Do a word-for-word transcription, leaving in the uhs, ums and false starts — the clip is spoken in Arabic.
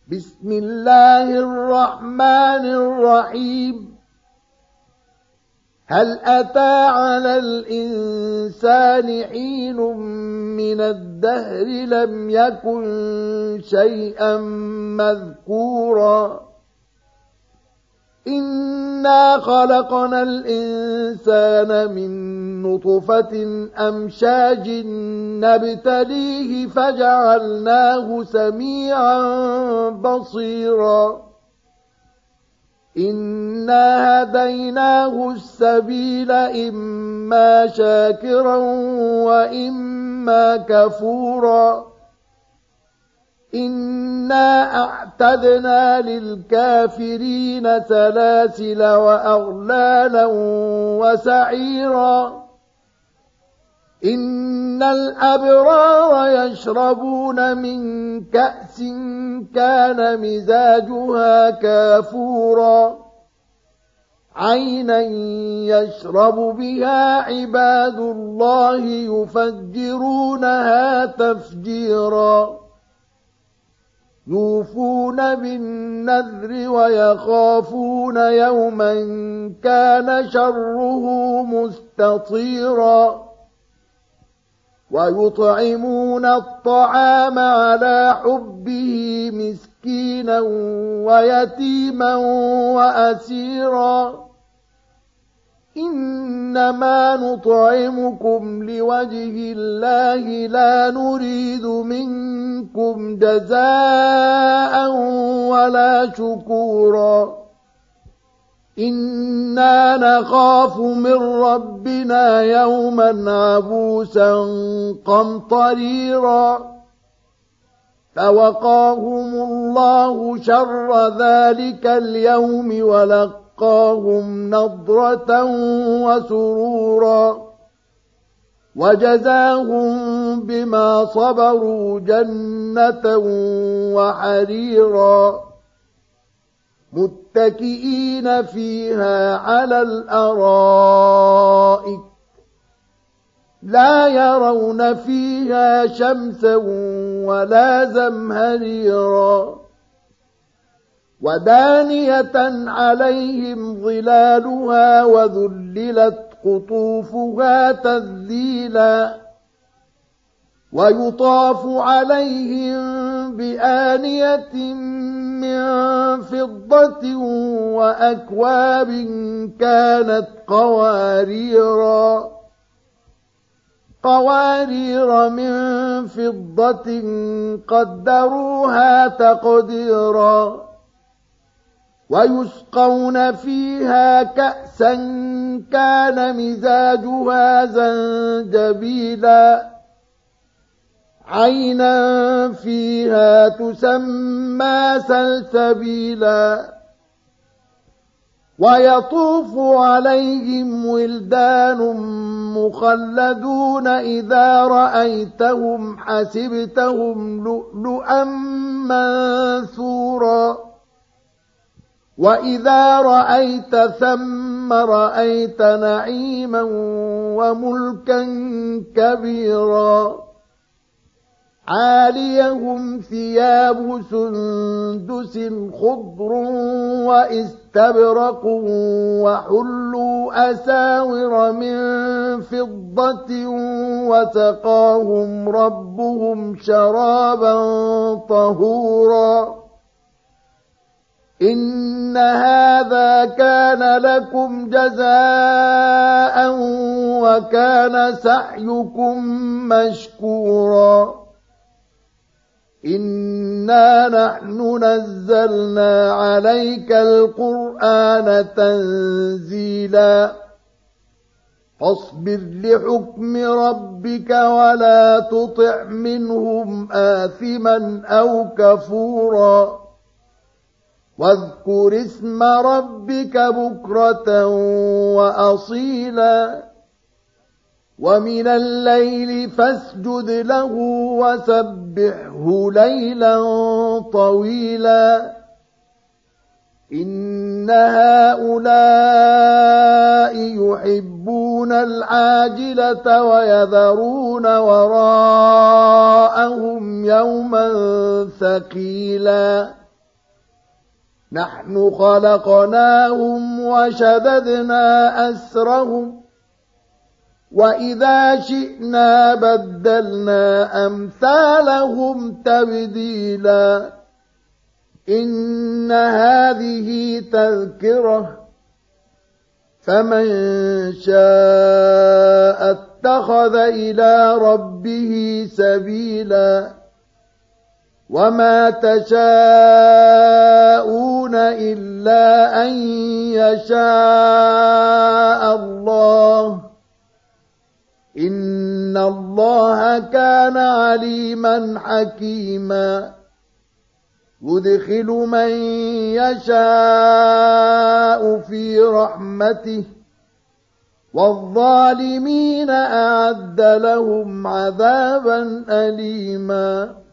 بسم الله الرحمن الرحيم هل أتى على الإنسان حين من الدهر لم يكن شيئا مذكورا إنا خلقنا الإنسان من نطفة أمشاج نبتليه فجعلناه سميعا بصيرا إنا هديناه السبيل إما شاكرا وإما كفورا إنا أعتدنا للكافرين سلاسل وأغلالا وسعيرا إن الأبرار يشربون من كأس كان مزاجها كافورا عينا يشرب بها عباد الله يفجرونها تفجيرا يوفون بالنذر ويخافون يوما كان شره مستطيرا ويطعمون الطعام على حبه مسكينا ويتيما وأسيرا إنما نطعمكم لوجه الله لا نريد منكم جزاء ولا شكورا إنا نخاف من ربنا يوما عبوسا قمطريرا فوقاهم الله شر ذلك اليوم ولقاهم نضرة وسرورا وجزاهم بما صبروا جنة وحريرا متكئين فيها على الأرائك لا يرون فيها شمسا ولا زمهريرا ودانية عليهم ظلالها وذللت قطوفها تذليلا ويطاف عليهم بآنية من فضة وأكواب كانت قواريرا قوارير من فضة قدروها تقديرا ويسقون فيها كأسا كان مزاجها زنجبيلا عينا فيها تسمى سلسبيلا ويطوف عليهم ولدان مخلدون إذا رأيتهم حسبتهم لؤلؤا منثورا وإذا رأيت ثم رأيت نعيما وملكا كبيرا عاليهم ثياب سندس خضر واستبرق وحلوا أساور من فضة وسقاهم ربهم شرابا طهورا إن هذا كان لكم جزاء وكان سعيكم مشكورا إنا نحن نزلنا عليك القرآن تنزيلا فاصبر لحكم ربك ولا تطع منهم آثما أو كفورا واذكر اسم ربك بكرة وأصيلا ومن الليل فاسجد له وسبحه ليلا طويلا إن هؤلاء يحبون العاجلة ويذرون وراءهم يوما ثقيلا نحن خلقناهم وشددنا أسرهم وإذا شئنا بدلنا أمثالهم تبديلا إن هذه تذكرة فمن شاء اتخذ إلى ربه سبيلا وما تشاءون إلا أن يشاء الله إن الله كان عليما حكيما يدخل من يشاء في رحمته والظالمين أعد لهم عذابا أليما